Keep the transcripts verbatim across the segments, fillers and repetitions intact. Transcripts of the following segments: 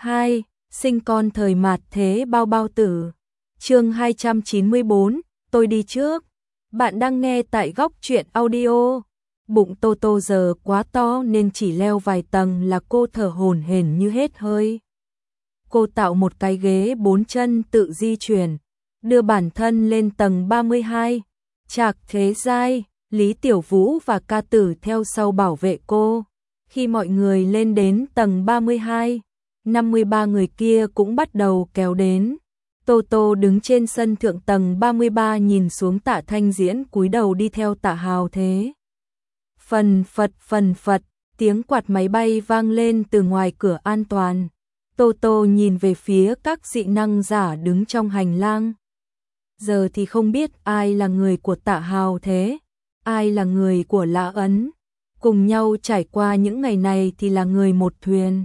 hai. Sinh con thời mạt thế bao bao tử. Chương hai trăm chín mươi tư, tôi đi trước. Bạn đang nghe tại Góc Truyện Audio. Bụng Tô Tô giờ quá to nên chỉ leo vài tầng là cô thở hổn hển như hết hơi. Cô tạo một cái ghế bốn chân tự di chuyển, đưa bản thân lên tầng ba mươi hai. Trạc Thế Giai, Lý Tiểu Vũ và Ca Tử theo sau bảo vệ cô. Khi mọi người lên đến tầng ba mươi hai, năm mươi ba người kia cũng bắt đầu kéo đến. Tô Tô đứng trên sân thượng tầng ba mươi ba nhìn xuống Tạ Thanh Diễn cúi đầu đi theo Tạ Hào Thế. Phần phật phần phật, tiếng quạt máy bay vang lên từ ngoài cửa an toàn. Tô Tô nhìn về phía các dị năng giả đứng trong hành lang. Giờ thì không biết ai là người của Tạ Hào Thế, ai là người của Lã Ấn. Cùng nhau trải qua những ngày này thì là người một thuyền.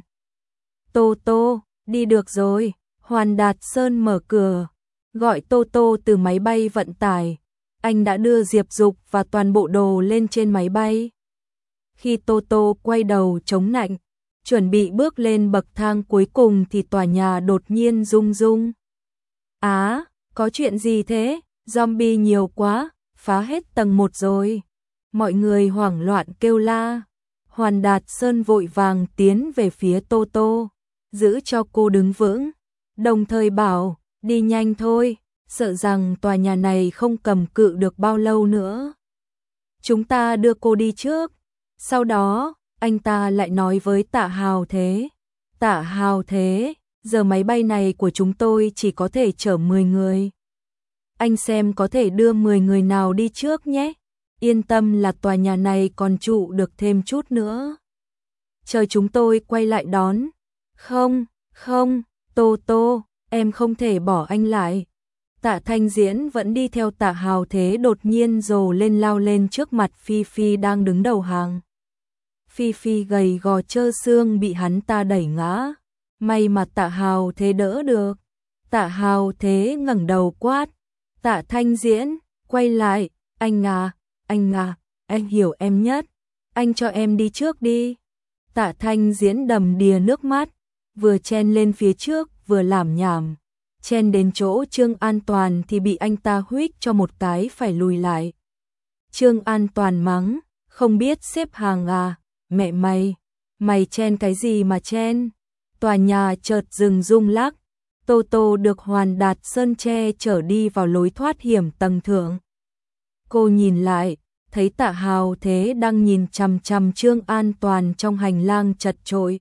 Tô Tô, đi được rồi. Hoàn Đạt Sơn mở cửa, gọi Tô Tô từ máy bay vận tải. Anh đã đưa Diệp Dục và toàn bộ đồ lên trên máy bay. Khi Tô Tô quay đầu chống nạnh, chuẩn bị bước lên bậc thang cuối cùng thì tòa nhà đột nhiên rung rung. Á, có chuyện gì thế? Zombie nhiều quá, phá hết tầng một rồi. Mọi người hoảng loạn kêu la. Hoàn Đạt Sơn vội vàng tiến về phía Tô Tô, giữ cho cô đứng vững, đồng thời bảo, đi nhanh thôi, sợ rằng tòa nhà này không cầm cự được bao lâu nữa. Chúng ta đưa cô đi trước. Sau đó, anh ta lại nói với Tạ Hào Thế. Tạ Hào Thế, giờ máy bay này của chúng tôi chỉ có thể chở mười người. Anh xem có thể đưa mười người nào đi trước nhé. Yên tâm là tòa nhà này còn trụ được thêm chút nữa. Chờ chúng tôi quay lại đón. Không, không, Tô Tô, em không thể bỏ anh lại. Tạ Thanh Diễn vẫn đi theo Tạ Hào Thế đột nhiên rồ lên lao lên trước mặt Phi Phi đang đứng đầu hàng. Phi Phi gầy gò trơ xương bị hắn ta đẩy ngã. May mà Tạ Hào Thế đỡ được. Tạ Hào Thế ngẩng đầu quát. Tạ Thanh Diễn, quay lại, anh à, anh à, anh hiểu em nhất. Anh cho em đi trước đi. Tạ Thanh Diễn đầm đìa nước mắt, vừa chen lên phía trước vừa làm nhảm. Chen đến chỗ Trương An Toàn thì bị anh ta huých cho một cái phải lùi lại. Trương An Toàn mắng, không biết xếp hàng à, mẹ mày, mày chen cái gì mà chen. Tòa nhà chợt dừng rung lắc. Tô Tô được Hoàn Đạt Sơn che chở đi vào lối thoát hiểm tầng thượng. Cô nhìn lại, thấy Tạ Hào Thế đang nhìn chằm chằm Trương An Toàn trong hành lang chật chội.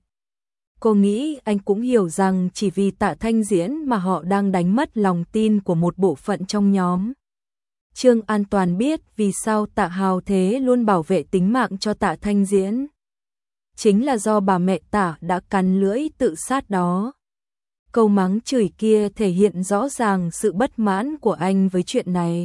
Cô nghĩ anh cũng hiểu rằng chỉ vì Tạ Thanh Diễn mà họ đang đánh mất lòng tin của một bộ phận trong nhóm. Trương An Toàn biết vì sao Tạ Hào Thế luôn bảo vệ tính mạng cho Tạ Thanh Diễn. Chính là do bà mẹ Tạ đã cắn lưỡi tự sát đó. Câu mắng chửi kia thể hiện rõ ràng sự bất mãn của anh với chuyện này.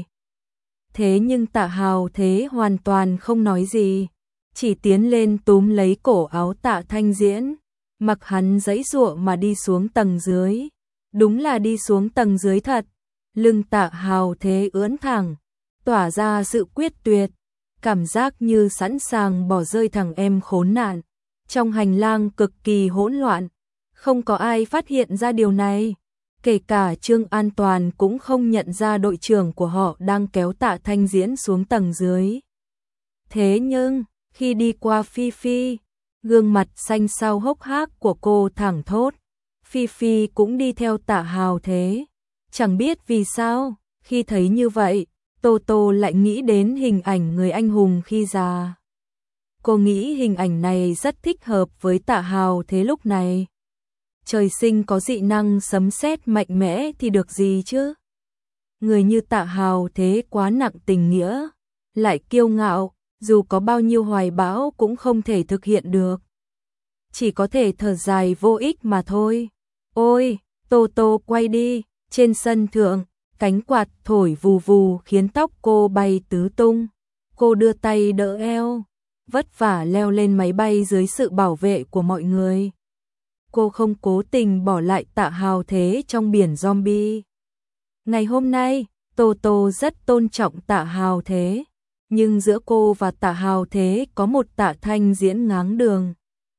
Thế nhưng Tạ Hào Thế hoàn toàn không nói gì, chỉ tiến lên túm lấy cổ áo Tạ Thanh Diễn, mặc hắn giãy giụa mà đi xuống tầng dưới. Đúng là đi xuống tầng dưới thật. Lưng Tạ Hào Thế ưỡn thẳng, tỏa ra sự quyết tuyệt, cảm giác như sẵn sàng bỏ rơi thằng em khốn nạn. Trong hành lang cực kỳ hỗn loạn, không có ai phát hiện ra điều này. Kể cả Trương An Toàn cũng không nhận ra đội trưởng của họ đang kéo Tạ Thanh Diễn xuống tầng dưới. Thế nhưng, khi đi qua Phi Phi, gương mặt xanh xao hốc hác của cô thẳng thốt. Phi Phi cũng đi theo Tạ Hào Thế. Chẳng biết vì sao, khi thấy như vậy, Tô Tô lại nghĩ đến hình ảnh người anh hùng khi già. Cô nghĩ hình ảnh này rất thích hợp với Tạ Hào Thế lúc này. Trời sinh có dị năng sấm sét mạnh mẽ thì được gì chứ? Người như Tạ Hào Thế quá nặng tình nghĩa, lại kiêu ngạo, dù có bao nhiêu hoài bão cũng không thể thực hiện được. Chỉ có thể thở dài vô ích mà thôi. Ôi, Tô Tô quay đi, trên sân thượng, cánh quạt thổi vù vù khiến tóc cô bay tứ tung. Cô đưa tay đỡ eo, vất vả leo lên máy bay dưới sự bảo vệ của mọi người. Cô không cố tình bỏ lại Tạ Hào Thế trong biển zombie. Ngày hôm nay, Tô Tô rất tôn trọng Tạ Hào Thế, nhưng giữa cô và Tạ Hào Thế có một Tạ Thanh Diễn ngáng đường.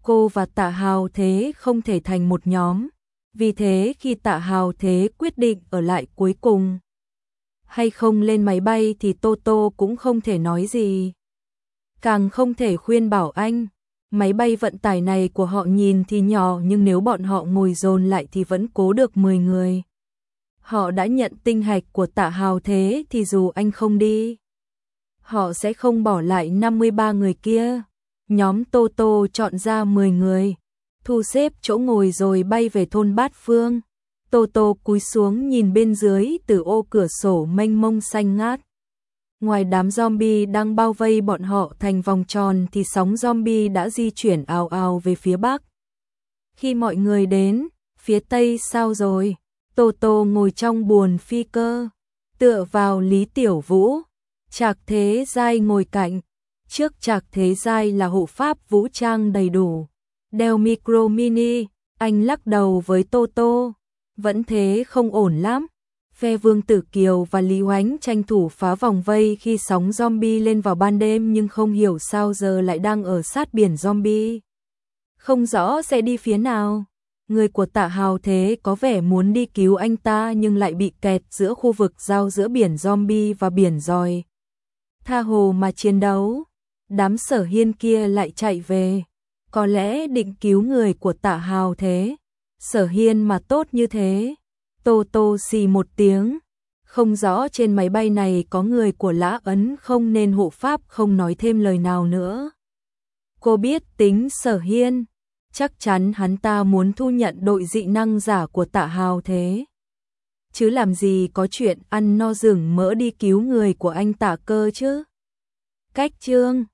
cô và Tạ Hào Thế không thể thành một nhóm. Vì thế khi Tạ Hào Thế quyết định ở lại cuối cùng hay không lên máy bay thì Tô Tô cũng không thể nói gì. Càng không thể khuyên bảo anh. Máy bay vận tải này của họ nhìn thì nhỏ nhưng nếu bọn họ ngồi dồn lại thì vẫn cố được mười người. Họ đã nhận tinh hạch của Tạ Hào Thế thì dù anh không đi, họ sẽ không bỏ lại năm mươi ba người kia. Nhóm Tô Tô chọn ra mười người, thu xếp chỗ ngồi rồi bay về thôn Bát Phương. Tô Tô cúi xuống nhìn bên dưới từ ô cửa sổ mênh mông xanh ngát. Ngoài đám zombie đang bao vây bọn họ thành vòng tròn thì sóng zombie đã di chuyển ào ào về phía bắc. Khi mọi người đến, phía tây sao rồi? Tô Tô ngồi trong buồng phi cơ, tựa vào Lý Tiểu Vũ. Trạc Thế Giai ngồi cạnh. Trước Trạc Thế Giai là hộ pháp vũ trang đầy đủ, đeo micro mini. Anh lắc đầu với Tô Tô. Vẫn thế không ổn lắm. Phe Vương Tử Kiều và Lý Hoánh tranh thủ phá vòng vây khi sóng zombie lên vào ban đêm nhưng không hiểu sao giờ lại đang ở sát biển zombie. Không rõ sẽ đi phía nào. Người của Tạ Hào Thế có vẻ muốn đi cứu anh ta nhưng lại bị kẹt giữa khu vực giao giữa biển zombie và biển giòi. Tha hồ mà chiến đấu. Đám Sở Hiên kia lại chạy về. Có lẽ định cứu người của Tạ Hào Thế. Sở Hiên mà tốt như thế. Tô Tô xì một tiếng. Không rõ trên máy bay này có người của Lã Ấn không nên hộ pháp không nói thêm lời nào nữa. Cô biết tính Sở Hiên. Chắc chắn hắn ta muốn thu nhận đội dị năng giả của Tạ Hào Thế. Chứ làm gì có chuyện ăn no rừng mỡ đi cứu người của anh Tạ Cơ chứ. Cách chương